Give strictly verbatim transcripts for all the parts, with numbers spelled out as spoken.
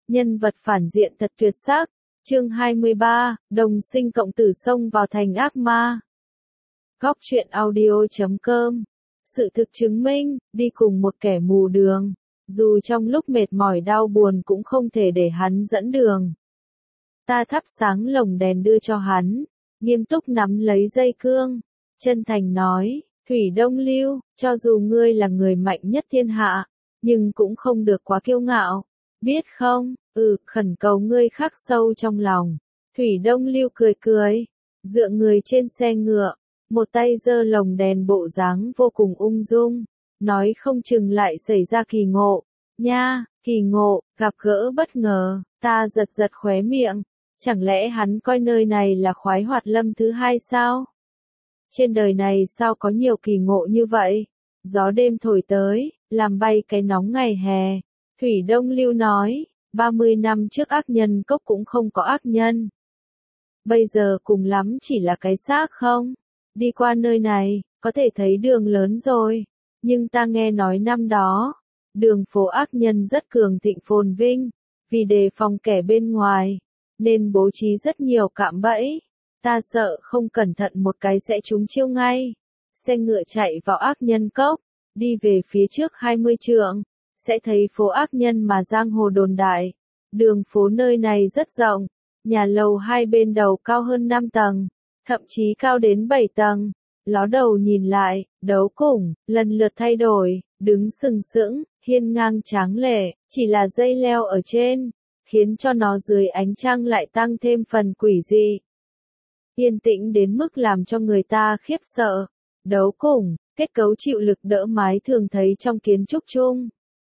Nhân vật phản diện thật tuyệt sắc. Chương hai mươi ba, đồng sinh cộng tử xông vào thành ác ma. Góc truyện audio chấm com. Sự thực chứng minh, đi cùng một kẻ mù đường, dù trong lúc mệt mỏi đau buồn cũng không thể để hắn dẫn đường. Ta thắp sáng lồng đèn đưa cho hắn, nghiêm túc nắm lấy dây cương, chân thành nói, Thủy Đông Lưu, cho dù ngươi là người mạnh nhất thiên hạ, nhưng cũng không được quá kiêu ngạo, biết không? Ừ, khẩn cầu ngươi khắc sâu trong lòng. Thủy Đông Lưu cười cười, dựa người trên xe ngựa, một tay giơ lồng đèn bộ dáng vô cùng ung dung, nói không chừng lại xảy ra kỳ ngộ. Nha, kỳ ngộ, gặp gỡ bất ngờ, ta giật giật khóe miệng, chẳng lẽ hắn coi nơi này là khoái hoạt lâm thứ hai sao? Trên đời này sao có nhiều kỳ ngộ như vậy? Gió đêm thổi tới, làm bay cái nóng ngày hè. Thủy Đông Lưu nói, ba mươi năm trước ác nhân cốc cũng không có ác nhân. Bây giờ cùng lắm chỉ là cái xác không? Đi qua nơi này, có thể thấy đường lớn rồi. Nhưng ta nghe nói năm đó, đường phố ác nhân rất cường thịnh phồn vinh, vì đề phòng kẻ bên ngoài, nên bố trí rất nhiều cạm bẫy. Ta sợ không cẩn thận một cái sẽ trúng chiêu ngay. Xe ngựa chạy vào ác nhân cốc, đi về phía trước hai mươi trượng, sẽ thấy phố ác nhân mà giang hồ đồn đại. Đường phố nơi này rất rộng, nhà lầu hai bên đầu cao hơn năm tầng, thậm chí cao đến bảy tầng. Ló đầu nhìn lại, đấu củng, lần lượt thay đổi, đứng sừng sững, hiên ngang tráng lệ, chỉ là dây leo ở trên, khiến cho nó dưới ánh trăng lại tăng thêm phần quỷ dị. Yên tĩnh đến mức làm cho người ta khiếp sợ. Đấu củng, kết cấu chịu lực đỡ mái thường thấy trong kiến trúc chung.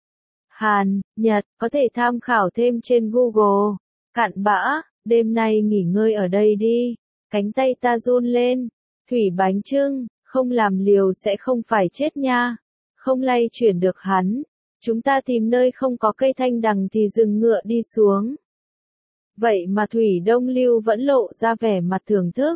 Hàn, Nhật, có thể tham khảo thêm trên Google. Cặn bã, đêm nay nghỉ ngơi ở đây đi. Cánh tay ta run lên. Thủy bánh chưng, không làm liều sẽ không phải chết nha. Không lay chuyển được hắn. Chúng ta tìm nơi không có cây thanh đằng thì dừng ngựa đi xuống. Vậy mà Thủy Đông Lưu vẫn lộ ra vẻ mặt thưởng thức.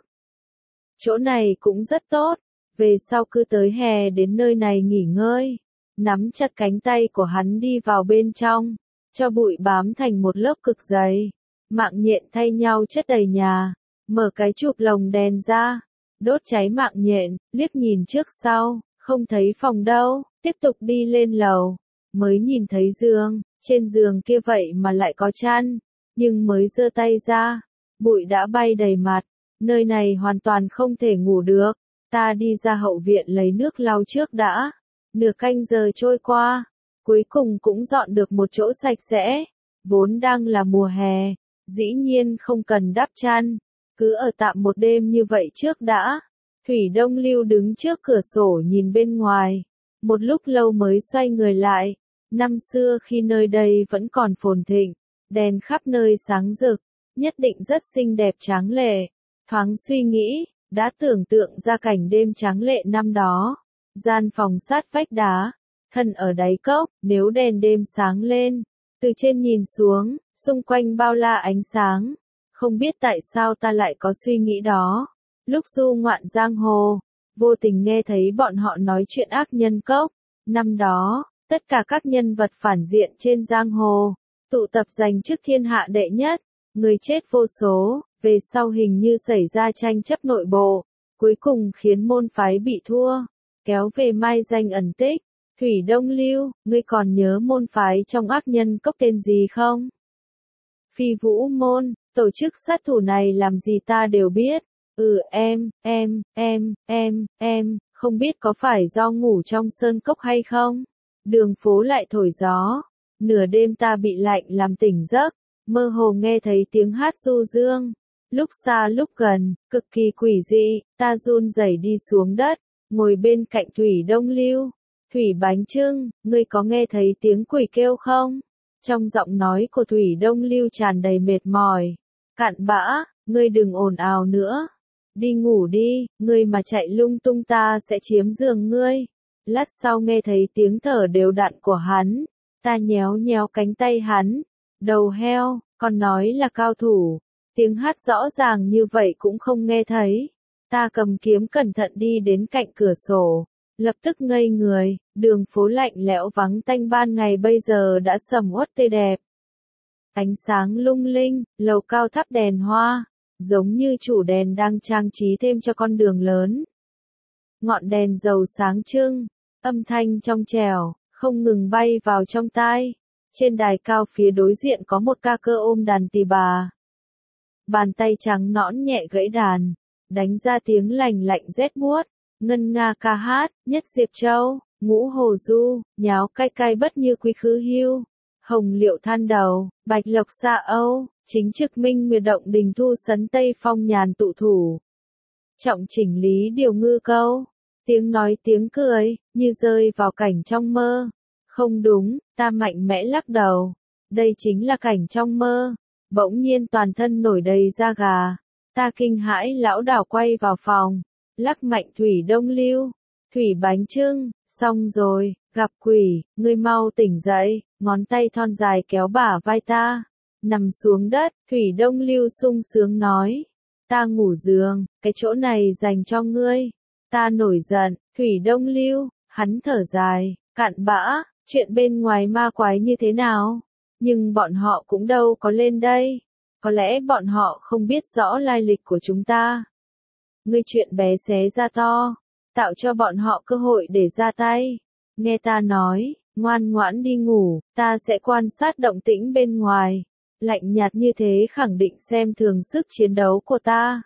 Chỗ này cũng rất tốt. Về sau cứ tới hè đến nơi này nghỉ ngơi. Nắm chặt cánh tay của hắn đi vào bên trong, cho bụi bám thành một lớp cực dày. Mạng nhện thay nhau chất đầy nhà, mở cái chụp lồng đèn ra, đốt cháy mạng nhện, liếc nhìn trước sau, không thấy phòng đâu, tiếp tục đi lên lầu, mới nhìn thấy giường, trên giường kia vậy mà lại có chăn, nhưng mới giơ tay ra, bụi đã bay đầy mặt, nơi này hoàn toàn không thể ngủ được, ta đi ra hậu viện lấy nước lau trước đã. Nửa canh giờ trôi qua, cuối cùng cũng dọn được một chỗ sạch sẽ, vốn đang là mùa hè, dĩ nhiên không cần đắp chăn, cứ ở tạm một đêm như vậy trước đã. Thủy Đông Lưu đứng trước cửa sổ nhìn bên ngoài, một lúc lâu mới xoay người lại, năm xưa khi nơi đây vẫn còn phồn thịnh, đèn khắp nơi sáng rực, nhất định rất xinh đẹp tráng lệ, thoáng suy nghĩ, đã tưởng tượng ra cảnh đêm tráng lệ năm đó. Gian phòng sát vách đá, thân ở đáy cốc, nếu đèn đêm sáng lên, từ trên nhìn xuống, xung quanh bao la ánh sáng. Không biết tại sao ta lại có suy nghĩ đó. Lúc du ngoạn giang hồ, vô tình nghe thấy bọn họ nói chuyện ác nhân cốc. Năm đó, tất cả các nhân vật phản diện trên giang hồ, tụ tập giành chức thiên hạ đệ nhất, người chết vô số, về sau hình như xảy ra tranh chấp nội bộ, cuối cùng khiến môn phái bị thua. Kéo về mai danh ẩn tích. Thủy Đông Lưu, ngươi còn nhớ môn phái trong ác nhân cốc tên gì không? Phi Vũ môn, tổ chức sát thủ này làm gì ta đều biết. Ừ em, em, em, em, em, không biết có phải do ngủ trong sơn cốc hay không? Đường phố lại thổi gió. Nửa đêm ta bị lạnh làm tỉnh giấc, mơ hồ nghe thấy tiếng hát du dương. Lúc xa lúc gần, cực kỳ quỷ dị, ta run rẩy đi xuống đất. Ngồi bên cạnh Thủy Đông Lưu. Thủy bánh chưng, ngươi có nghe thấy tiếng quỷ kêu không? Trong giọng nói của Thủy Đông Lưu tràn đầy mệt mỏi. Cặn bã, ngươi đừng ồn ào nữa. Đi ngủ đi, ngươi mà chạy lung tung ta sẽ chiếm giường ngươi. Lát sau nghe thấy tiếng thở đều đặn của hắn. Ta nhéo nhéo cánh tay hắn. Đầu heo, còn nói là cao thủ. Tiếng hát rõ ràng như vậy cũng không nghe thấy. Ta cầm kiếm cẩn thận đi đến cạnh cửa sổ, lập tức ngây người, đường phố lạnh lẽo vắng tanh ban ngày bây giờ đã sầm uất tươi đẹp. Ánh sáng lung linh, lầu cao thắp đèn hoa, giống như chủ đèn đang trang trí thêm cho con đường lớn. Ngọn đèn dầu sáng trưng, âm thanh trong trẻo, không ngừng bay vào trong tai. Trên đài cao phía đối diện có một ca cơ ôm đàn tỳ bà. Bàn tay trắng nõn nhẹ gãy đàn, đánh ra tiếng lành lạnh rét buốt, ngân nga ca hát, nhất Diệp Châu, ngũ hồ du, nháo cay cay bất như quý khứ hưu, hồng liệu than đầu, bạch lộc xa âu, chính trực minh nguyệt động đình thu sấn tây phong nhàn tụ thủ. Trọng chỉnh lý điều ngư câu, tiếng nói tiếng cười, như rơi vào cảnh trong mơ. Không đúng, ta mạnh mẽ lắc đầu. Đây chính là cảnh trong mơ. Bỗng nhiên toàn thân nổi đầy da gà. Ta kinh hãi lão đảo quay vào phòng. Lắc mạnh thủy đông lưu. Thủy bánh trưng, xong rồi, gặp quỷ, ngươi mau tỉnh dậy. Ngón tay thon dài kéo bả vai ta. Nằm xuống đất, thủy đông lưu sung sướng nói. Ta ngủ giường, cái chỗ này dành cho ngươi. Ta nổi giận, thủy đông lưu, hắn thở dài, cạn bã. Chuyện bên ngoài ma quái như thế nào? Nhưng bọn họ cũng đâu có lên đây. Có lẽ bọn họ không biết rõ lai lịch của chúng ta. Ngươi chuyện bé xé ra to, tạo cho bọn họ cơ hội để ra tay. Nghe ta nói, ngoan ngoãn đi ngủ, ta sẽ quan sát động tĩnh bên ngoài. Lạnh nhạt như thế khẳng định xem thường sức chiến đấu của ta.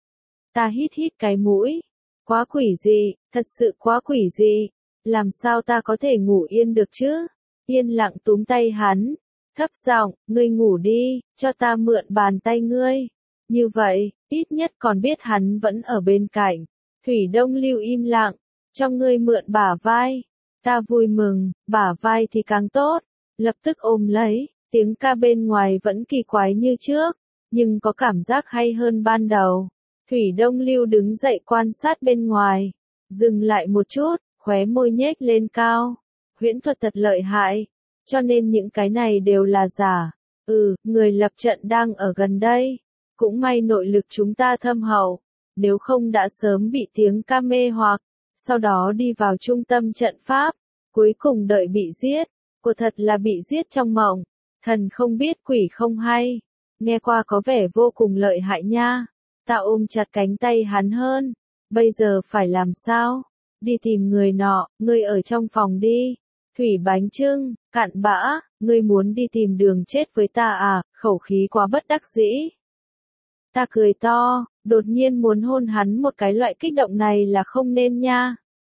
Ta hít hít cái mũi. Quá quỷ dị, thật sự quá quỷ dị. Làm sao ta có thể ngủ yên được chứ? Yên lặng túm tay hắn, thấp giọng, ngươi ngủ đi, cho ta mượn bàn tay ngươi. Như vậy, ít nhất còn biết hắn vẫn ở bên cạnh. Thủy Đông Lưu im lặng, cho ngươi mượn bả vai. Ta vui mừng, bả vai thì càng tốt. Lập tức ôm lấy, tiếng ca bên ngoài vẫn kỳ quái như trước, nhưng có cảm giác hay hơn ban đầu. Thủy Đông Lưu đứng dậy quan sát bên ngoài, dừng lại một chút. Khóe môi nhếch lên cao. Huyễn thuật thật lợi hại. Cho nên những cái này đều là giả. Ừ, người lập trận đang ở gần đây. Cũng may nội lực chúng ta thâm hậu. Nếu không đã sớm bị tiếng ca mê hoặc. Sau đó đi vào trung tâm trận pháp. Cuối cùng đợi bị giết. Của thật là bị giết trong mộng. Thần không biết quỷ không hay. Nghe qua có vẻ vô cùng lợi hại nha. Ta ôm chặt cánh tay hắn hơn. Bây giờ phải làm sao? Đi tìm người nọ, ngươi ở trong phòng đi. Thủy bánh trưng, cạn bã, ngươi muốn đi tìm đường chết với ta à, khẩu khí quá bất đắc dĩ. Ta cười to, đột nhiên muốn hôn hắn một cái loại kích động này là không nên nha.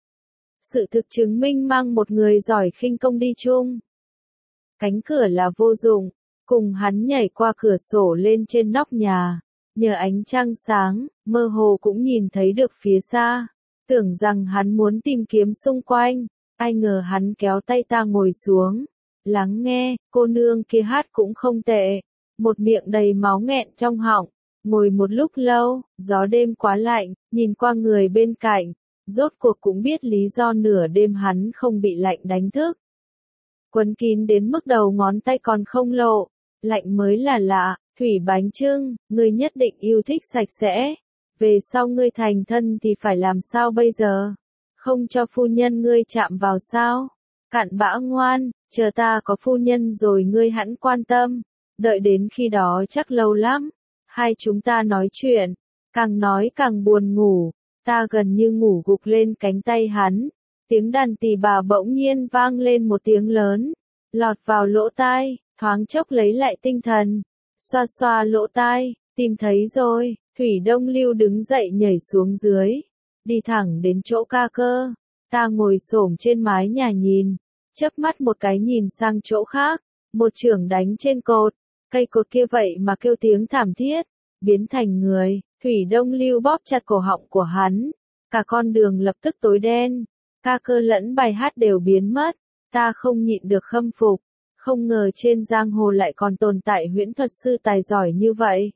Sự thực chứng minh mang một người giỏi khinh công đi chung. Cánh cửa là vô dụng, cùng hắn nhảy qua cửa sổ lên trên nóc nhà. Nhờ ánh trăng sáng, mơ hồ cũng nhìn thấy được phía xa. Tưởng rằng hắn muốn tìm kiếm xung quanh, ai ngờ hắn kéo tay ta ngồi xuống. Lắng nghe, cô nương kia hát cũng không tệ. Một miệng đầy máu nghẹn trong họng. Ngồi một lúc lâu, gió đêm quá lạnh, nhìn qua người bên cạnh. Rốt cuộc cũng biết lý do nửa đêm hắn không bị lạnh đánh thức. Quấn kín đến mức đầu ngón tay còn không lộ. Lạnh mới là lạ, thủy bánh trưng, ngươi nhất định yêu thích sạch sẽ. Về sau ngươi thành thân thì phải làm sao bây giờ? Không cho phu nhân ngươi chạm vào sao? Cạn bã ngoan, chờ ta có phu nhân rồi ngươi hẵng quan tâm. Đợi đến khi đó chắc lâu lắm. Hai chúng ta nói chuyện, càng nói càng buồn ngủ. Ta gần như ngủ gục lên cánh tay hắn. Tiếng đàn tỳ bà bỗng nhiên vang lên một tiếng lớn. Lọt vào lỗ tai, thoáng chốc lấy lại tinh thần. Xoa xoa lỗ tai, tìm thấy rồi. Thủy Đông Lưu đứng dậy nhảy xuống dưới, đi thẳng đến chỗ ca cơ. Ta ngồi xổm trên mái nhà nhìn, chớp mắt một cái nhìn sang chỗ khác, một chưởng đánh trên cột, cây cột kia vậy mà kêu tiếng thảm thiết, biến thành người. Thủy Đông Lưu bóp chặt cổ họng của hắn, cả con đường lập tức tối đen, ca cơ lẫn bài hát đều biến mất. Ta không nhịn được khâm phục, không ngờ trên giang hồ lại còn tồn tại huyễn thuật sư tài giỏi như vậy.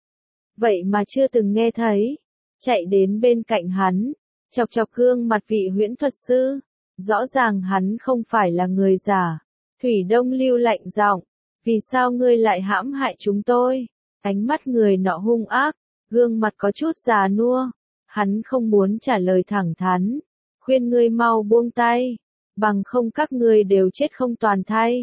Vậy mà chưa từng nghe thấy. Chạy đến bên cạnh hắn, chọc chọc gương mặt vị huyễn thuật sư. Rõ ràng hắn không phải là người giả. Thủy Đông Lưu lạnh giọng, vì sao ngươi lại hãm hại chúng tôi? Ánh mắt người nọ hung ác, gương mặt có chút già nua. Hắn không muốn trả lời thẳng thắn, khuyên ngươi mau buông tay, bằng không các ngươi đều chết không toàn thây.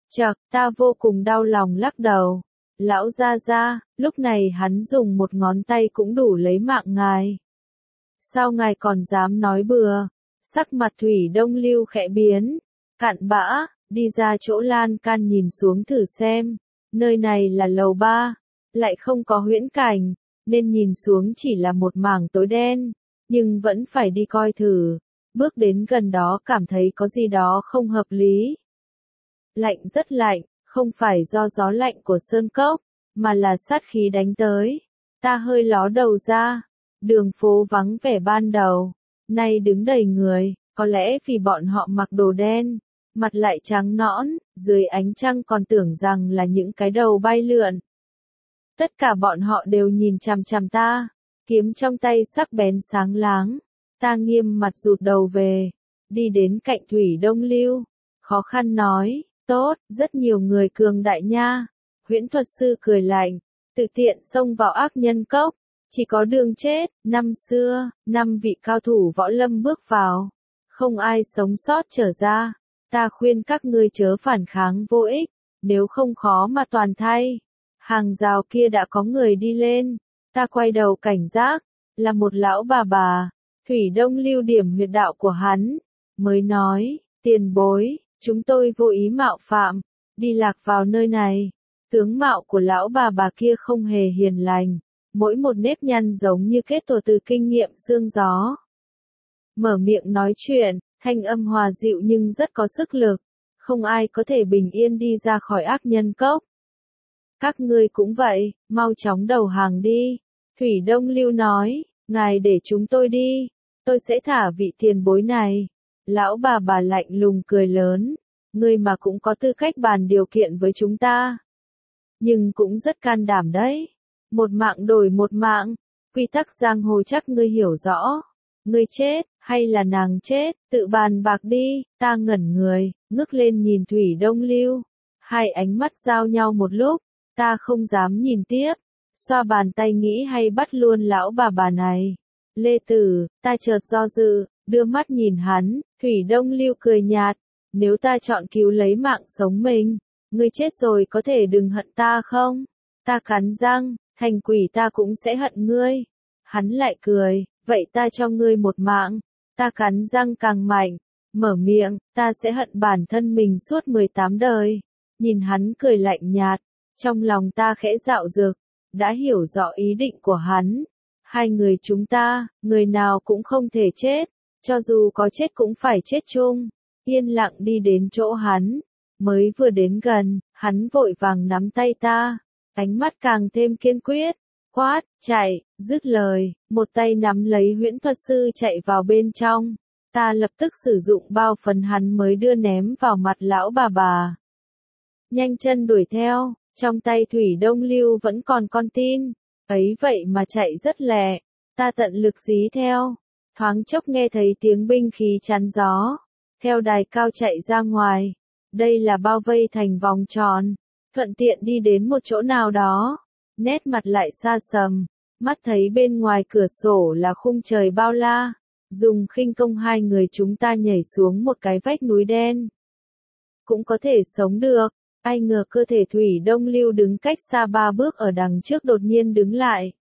Chậc, ta vô cùng đau lòng lắc đầu. Lão gia gia, lúc này hắn dùng một ngón tay cũng đủ lấy mạng ngài. Sao ngài còn dám nói bừa? Sắc mặt Thủy Đông Lưu khẽ biến. Cặn bã, đi ra chỗ lan can nhìn xuống thử xem. Nơi này là lầu ba, lại không có huyễn cảnh, nên nhìn xuống chỉ là một mảng tối đen, nhưng vẫn phải đi coi thử. Bước đến gần đó cảm thấy có gì đó không hợp lý. Lạnh rất lạnh, không phải do gió lạnh của sơn cốc, mà là sát khí đánh tới. Ta hơi ló đầu ra, đường phố vắng vẻ ban đầu, nay đứng đầy người, có lẽ vì bọn họ mặc đồ đen, mặt lại trắng nõn, dưới ánh trăng còn tưởng rằng là những cái đầu bay lượn. Tất cả bọn họ đều nhìn chằm chằm ta, kiếm trong tay sắc bén sáng láng. Ta nghiêm mặt rụt đầu về, đi đến cạnh Thủy Đông Lưu, khó khăn nói, tốt, rất nhiều người cường đại nha. Huyễn thuật sư cười lạnh, tự tiện xông vào ác nhân cốc, chỉ có đường chết. Năm xưa, năm vị cao thủ võ lâm bước vào, không ai sống sót trở ra. Ta khuyên các ngươi chớ phản kháng vô ích, nếu không khó mà toàn thay. Hàng rào kia đã có người đi lên, ta quay đầu cảnh giác, là một lão bà bà. Thủy Đông Lưu điểm huyệt đạo của hắn, mới nói, tiền bối, chúng tôi vô ý mạo phạm, đi lạc vào nơi này. Tướng mạo của lão bà bà kia không hề hiền lành, mỗi một nếp nhăn giống như kết tổ từ kinh nghiệm xương gió. Mở miệng nói chuyện, thanh âm hòa dịu nhưng rất có sức lực, không ai có thể bình yên đi ra khỏi ác nhân cốc. Các ngươi cũng vậy, mau chóng đầu hàng đi. Thủy Đông Lưu nói, ngài để chúng tôi đi, tôi sẽ thả vị tiền bối này. Lão bà bà lạnh lùng cười lớn, ngươi mà cũng có tư cách bàn điều kiện với chúng ta. Nhưng cũng rất can đảm đấy. Một mạng đổi một mạng, quy tắc giang hồ chắc ngươi hiểu rõ. Ngươi chết, hay là nàng chết, tự bàn bạc đi. Ta ngẩn người, ngước lên nhìn Thủy Đông Lưu. Hai ánh mắt giao nhau một lúc, ta không dám nhìn tiếp. Xoa bàn tay nghĩ hay bắt luôn lão bà bà này. Lê Tử, ta chợt do dự, đưa mắt nhìn hắn. Thủy Đông Lưu cười nhạt, nếu ta chọn cứu lấy mạng sống mình, ngươi chết rồi có thể đừng hận ta không? Ta cắn răng, thành quỷ ta cũng sẽ hận ngươi. Hắn lại cười, vậy ta cho ngươi một mạng. Ta cắn răng càng mạnh, mở miệng, ta sẽ hận bản thân mình suốt mười tám đời. Nhìn hắn cười lạnh nhạt, trong lòng ta khẽ dạo dực, đã hiểu rõ ý định của hắn. Hai người chúng ta, người nào cũng không thể chết, cho dù có chết cũng phải chết chung. Yên lặng đi đến chỗ hắn, mới vừa đến gần, hắn vội vàng nắm tay ta, ánh mắt càng thêm kiên quyết, quát, chạy, dứt lời, một tay nắm lấy huyễn thuật sư chạy vào bên trong. Ta lập tức sử dụng bao phần hắn mới đưa ném vào mặt lão bà bà. Nhanh chân đuổi theo, trong tay Thủy Đông Lưu vẫn còn con tin, ấy vậy mà chạy rất lẹ, ta tận lực dí theo, thoáng chốc nghe thấy tiếng binh khí chắn gió, theo đài cao chạy ra ngoài, đây là bao vây thành vòng tròn, thuận tiện đi đến một chỗ nào đó, nét mặt lại xa sầm, mắt thấy bên ngoài cửa sổ là khung trời bao la, dùng khinh công hai người chúng ta nhảy xuống một cái vách núi đen. Cũng có thể sống được. Ai ngờ cơ thể Thủy Đông Lưu đứng cách xa ba bước ở đằng trước đột nhiên đứng lại.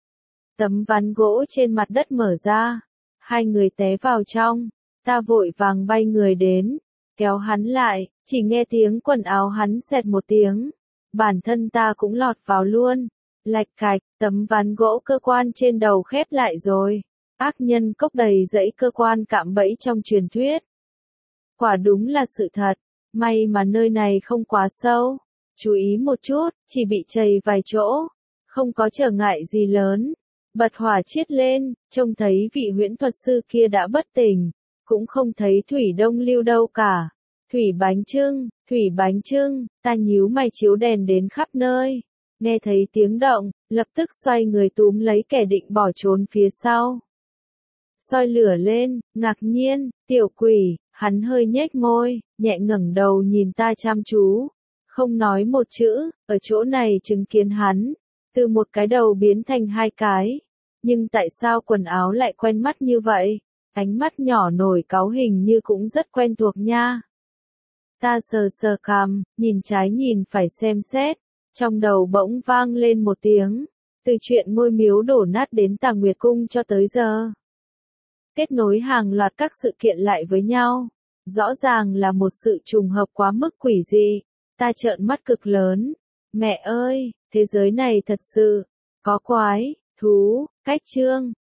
Tấm ván gỗ trên mặt đất mở ra. Hai người té vào trong. Ta vội vàng bay người đến. Kéo hắn lại. Chỉ nghe tiếng quần áo hắn xẹt một tiếng. Bản thân ta cũng lọt vào luôn. Lạch cạch, tấm ván gỗ cơ quan trên đầu khép lại rồi. Ác nhân cốc đầy dẫy cơ quan cạm bẫy trong truyền thuyết. Quả đúng là sự thật. May mà nơi này không quá sâu. Chú ý một chút, chỉ bị chày vài chỗ. Không có trở ngại gì lớn. Bật hỏa chiết lên, trông thấy vị huyễn thuật sư kia đã bất tỉnh. Cũng không thấy Thủy Đông Lưu đâu cả. Thủy bánh trưng, Thủy bánh trưng, ta nhíu mày chiếu đèn đến khắp nơi. Nghe thấy tiếng động, lập tức xoay người túm lấy kẻ định bỏ trốn phía sau. Soi lửa lên, ngạc nhiên, tiểu quỷ, hắn hơi nhếch môi, nhẹ ngẩng đầu nhìn ta chăm chú, không nói một chữ, ở chỗ này chứng kiến hắn, từ một cái đầu biến thành hai cái, nhưng tại sao quần áo lại quen mắt như vậy, ánh mắt nhỏ nổi cáu hình như cũng rất quen thuộc nha. Ta sờ sờ cằm, nhìn trái nhìn phải xem xét. Trong đầu bỗng vang lên một tiếng. Từ chuyện ngôi miếu đổ nát đến Tà Nguyệt Cung cho tới giờ. Kết nối hàng loạt các sự kiện lại với nhau. Rõ ràng là một sự trùng hợp quá mức quỷ dị. Ta trợn mắt cực lớn. Mẹ ơi, thế giới này thật sự có quái, thú, cách chương.